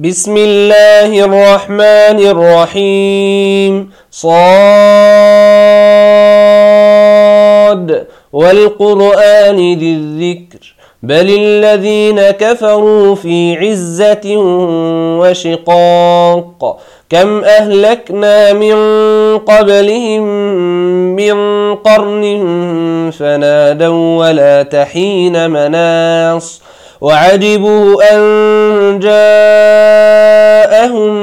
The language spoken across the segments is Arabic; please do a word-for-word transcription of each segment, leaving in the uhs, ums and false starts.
بسم الله الرحمن الرحيم. صاد والقرآن ذي الذكر بل الذين كفروا في عزة وشقاق كم أهلكنا من قبلهم من قرن فنادوا ولا تحين مناص وعجبوا أن جاءهم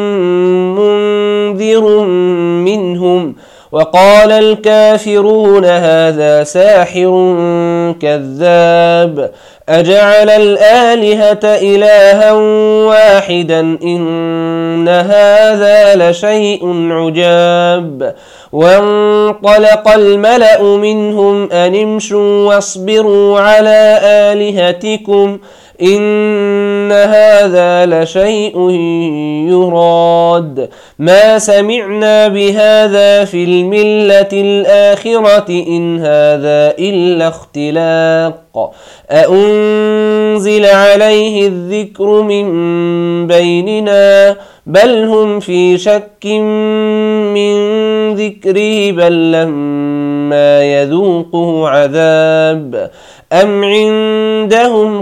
منذر منهم وقال الكافرون هذا ساحر كذاب أجعل الآلهة إلها واحدا إن هذا لشيء عجاب وانطلق الملأ منهم أن امشوا واصبروا على آلهتكم إن هذا لشيء يراد ما سمعنا بهذا في الملة الآخرة إن هذا إلا اختلاق أأنزل عليه الذكر من بيننا بل هم في شك من ذكري بل لما يذوقوا عذاب أم عندهم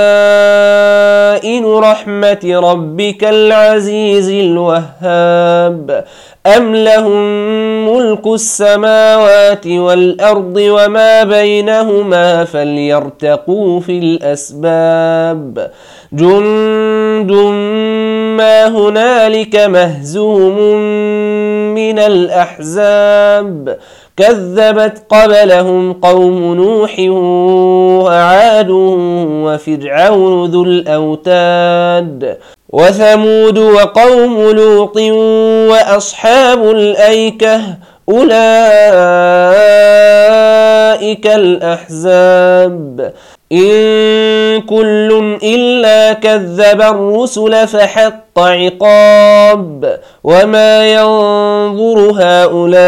خزائن رحمة ربك العزيز الوهاب أم لهم ملك السماوات والأرض وما بينهما فليرتقوا في الأسباب جند ما هنالك مهزوم من الأحزاب كذبت قبلهم قوم نوح وعاد وفرعون ذو الأوتاد وثمود وقوم لوط وأصحاب الأيكة أولئك الأحزاب إن كل إلا كذب الرسل فحق عقاب وما ينظر هؤلاء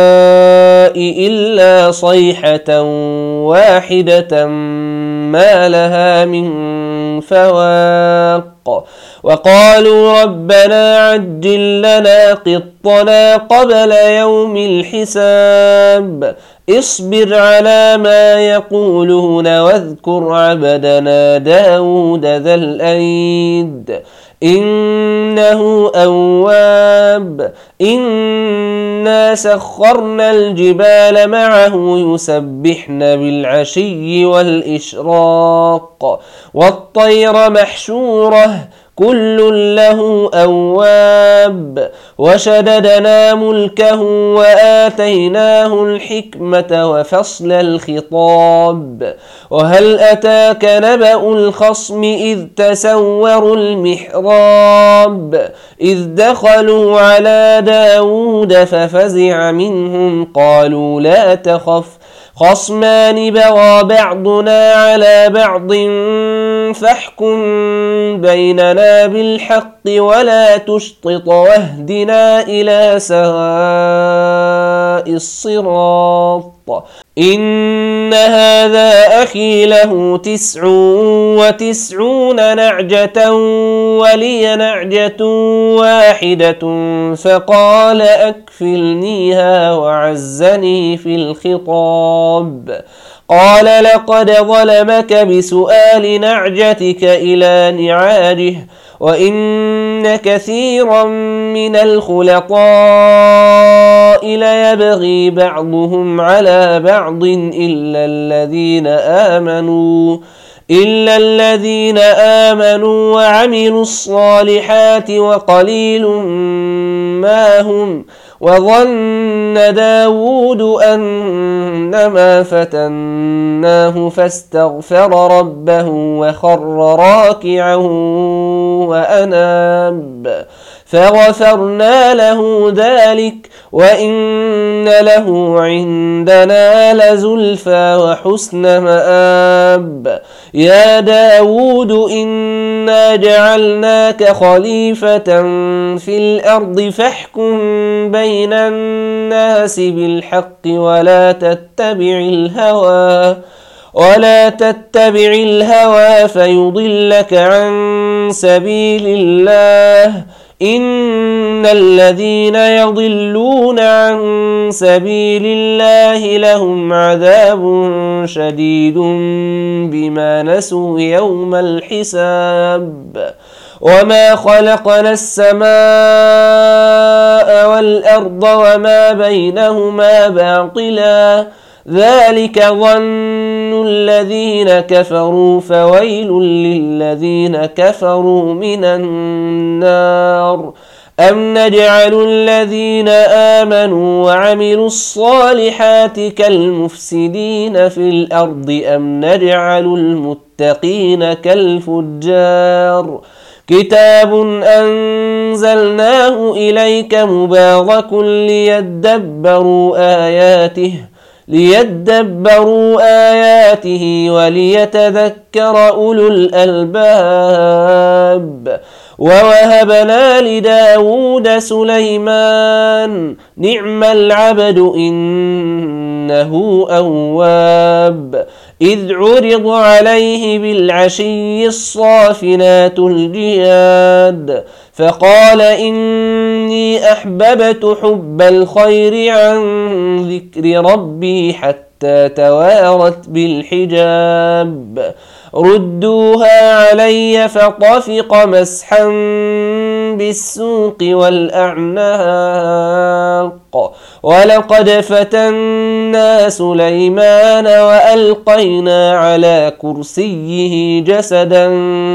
إلا صيحة واحدة ما لها من فواق وقالوا ربنا عجل لنا قطنا قبل يوم الحساب اصبر على ما يقولون واذكر عبدنا داود ذا الأيد إنه أواب إنا سخرنا الجبال معه يسبحن بالعشي والإشراق والطير محشورة كل له أواب وشددنا ملكه وآتيناه الحكمة وفصل الخطاب وهل أتاك نبأ الخصم إذ تسوروا المحراب إذ دخلوا على داود ففزع منهم قالوا لا تخف خصمان بغى بعضنا على بعض فاحكم بيننا بالحق ولا تشطط واهدنا إلى سواء الصراط إن هذا أخي له تسع وتسعون نعجة ولي نعجة واحدة فقال أكفلنيها وعزني في الخطاب قال لقد ظلمك بسؤال نعجتك إلى نعاجه وإن كثيرا من الخلطاء ليبغي بعضهم على بعض إلا الذين آمنوا إلا الذين آمنوا وعملوا الصالحات وقليل ما هم وظن داود أنما فتناه فاستغفر ربه وخر راكعا وأناب فغفرنا له ذلك وإن له عندنا لزلفى وحسن مآب يا داود إنا جعلناك خليفة في الأرض فاحكم بين الناس بالحق ولا تتبع الهوى ولا تتبع الهوى فيضلك عن سبيل الله إن الذين يضلون عن سبيل الله لهم عذاب شديد بما نسوا يوم الحساب وما خلقنا السماء والأرض وما بينهما باطلا ذلك ظن الذين كفروا فويل للذين كفروا من النار أم نجعل الذين آمنوا وعملوا الصالحات كالمفسدين في الأرض أم نجعل المتقين كالفجار كتاب أنزلناه إليك مبارك ليدبروا آياته ليدبروا آياته وليتذكر أولو الألباب ووهبنا لداود سليمان نعم العبد إنه أواب إذ عرض عليه بالعشي الصافنات الجياد فقال إني أحببت حب الخير عن ذكر ربي حتى توارت بالحجاب ردوها علي فطفق مسحا بالسوق والأعناق ولقد فتنا سليمان وألقينا على كرسيه جسدا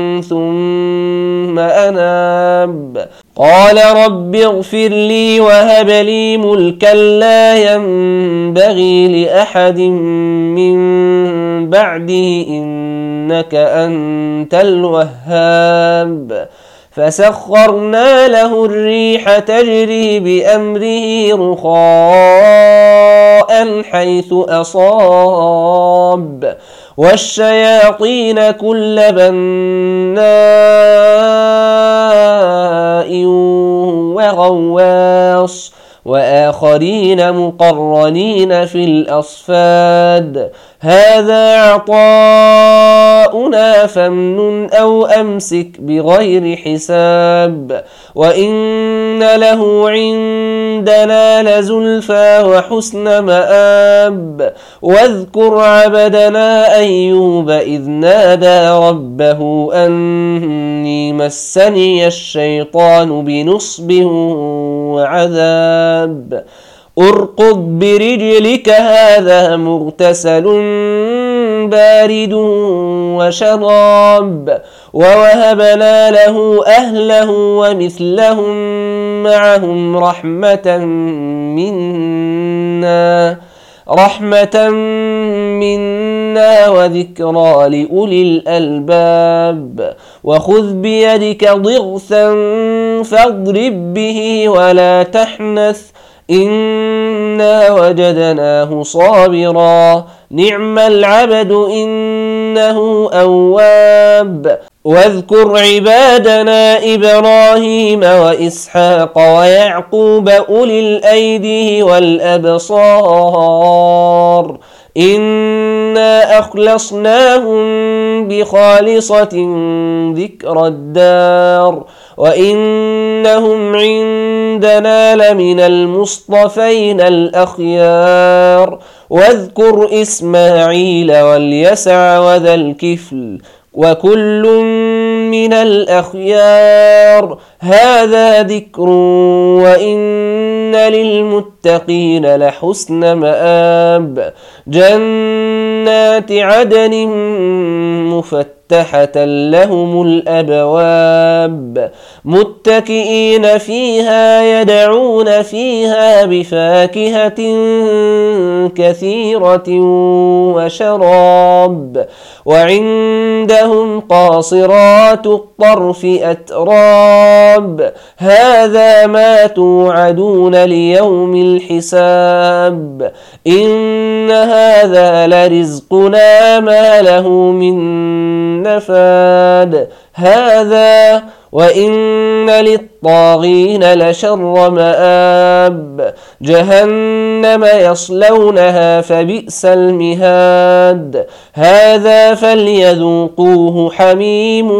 ثم أناب قال رب اغفر لي وهب لي ملكا لا ينبغي لأحد من بعده إنك أنت الوهاب فسخرنا له الريح تجري بأمره رخاء حيث أصاب والشياطين كل بناء وغواص وآخرين مقرنين في الأصفاد هذا عطاؤنا فامنن أو أمسك بغير حساب وإن له عندنا لزلفى وحسن مآب واذكر عبدنا أيوب إذ نادى ربه أني مسني الشيطان بنصب وعذاب ارقض برجلك هذا مغتسل بارد وشراب ووهبنا له أهله ومثلهم معهم رحمة منا رحمة منا وذكرى لأولي الألباب وخذ بيدك ضغثا فاضرب به ولا تحنث إنا وجدناه صابرا نعم العبد إنه أواب واذكر عبادنا إبراهيم وإسحاق ويعقوب أولي الأيدي والأبصار إنا أخلصناهم بخالصة ذكر الدار وإنهم عندنا لمن المصطفين الأخيار واذكر إسماعيل واليسع وذا الكفل وكل من الأخيار هذا ذكر وإن للمتقين لحسن مآب جنات عدن مفتحة لهم الأبواب متكئين فيها يدعون فيها بفاكهة كثيرة وشراب وعندهم قاصرات الطرف أتراب هذا ما توعدون ليوم الحساب إن هذا لرزقنا ما له من نفاد هذا وإن للطاغين لشر مآب جهنم يصلونها فبئس المهاد هذا فليذوقوه حميم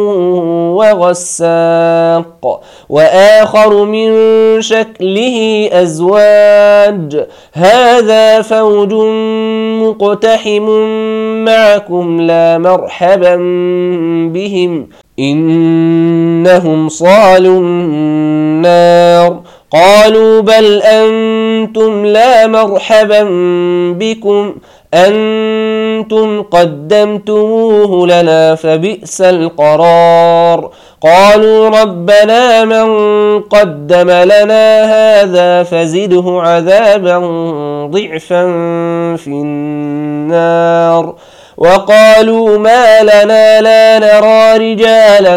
وغساق وآخر من شكله أزواج هذا فوج مقتحم معكم لا مرحبا بهم إنهم صالوا النار قالوا بل أنتم لا مرحبا بكم أنتم قدمتموه لنا فبئس القرار قالوا ربنا من قدم لنا هذا فزده عذابا ضعفا في النار وقالوا ما لنا لا نرى رجالا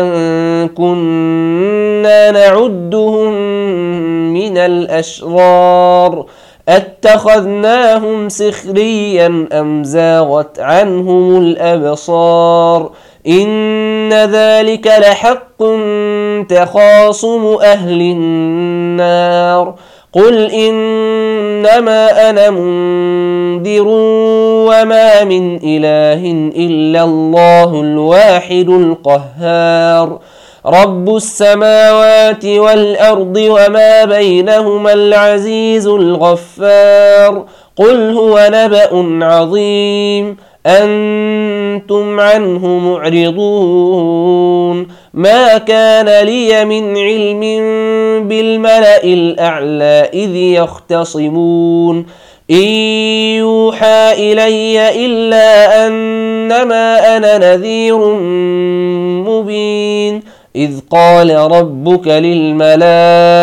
كنا نعدهم من الأشرار أتخذناهم سخريا أم زاغت عنهم الأبصار إن ذلك لحق تخاصم أهل النار قل إنما أنا منذر وما من إله إلا الله الواحد القهار رب السماوات والأرض وما بينهما العزيز الغفار قل هو نبأ عظيم أنتم عنه معرضون ما كان لي من علم بالملأ الأعلى إذ يختصمون إن يوحى إلي إلا أنما أنا نذير مبين إذ قال ربك للملائكة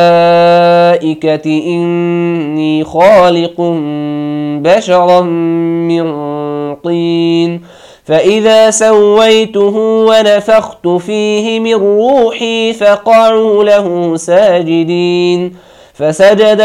إني خالق بشرا من طين فإذا سويته ونفخت فيه من روحي فقعوا له ساجدين فسجد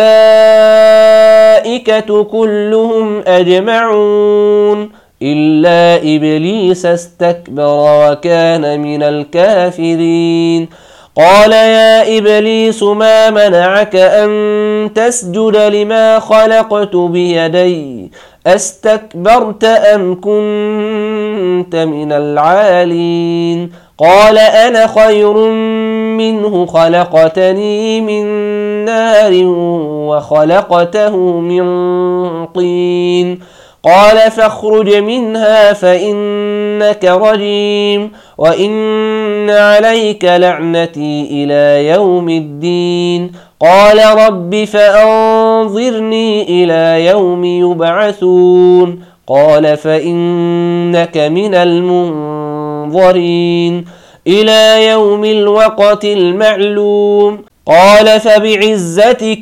الملائكة كلهم أجمعون إلا إبليس استكبر وكان من الكافرين قال يا إبليس ما منعك أن تسجد لما خلقت بيدي أستكبرت أم كنت من العالين قال أنا خير منه خلقتني من نار وخلقته من طين قال فاخرج منها فإنك رجيم وإن عليك لعنتي إلى يوم الدين قال رب فأنظرني إلى يوم يبعثون قال فإنك من المنظرين إلى يوم الوقت المعلوم قال فبعزتك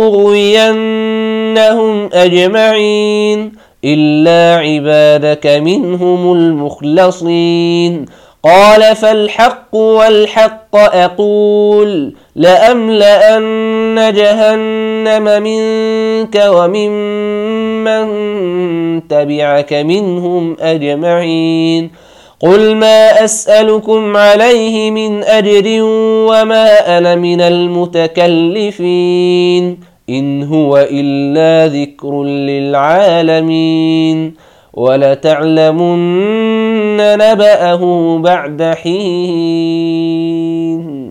لأغوينهم أجمعين إلا عبادك منهم المخلصين قال فالحق والحق أقول لأملأن جهنم منك وممن تبعك منهم أجمعين قل ما أسألكم عليه من أجر وما أنا من المتكلفين إن هو إلا ذكر للعالمين ولتعلمن نبأه بعد حين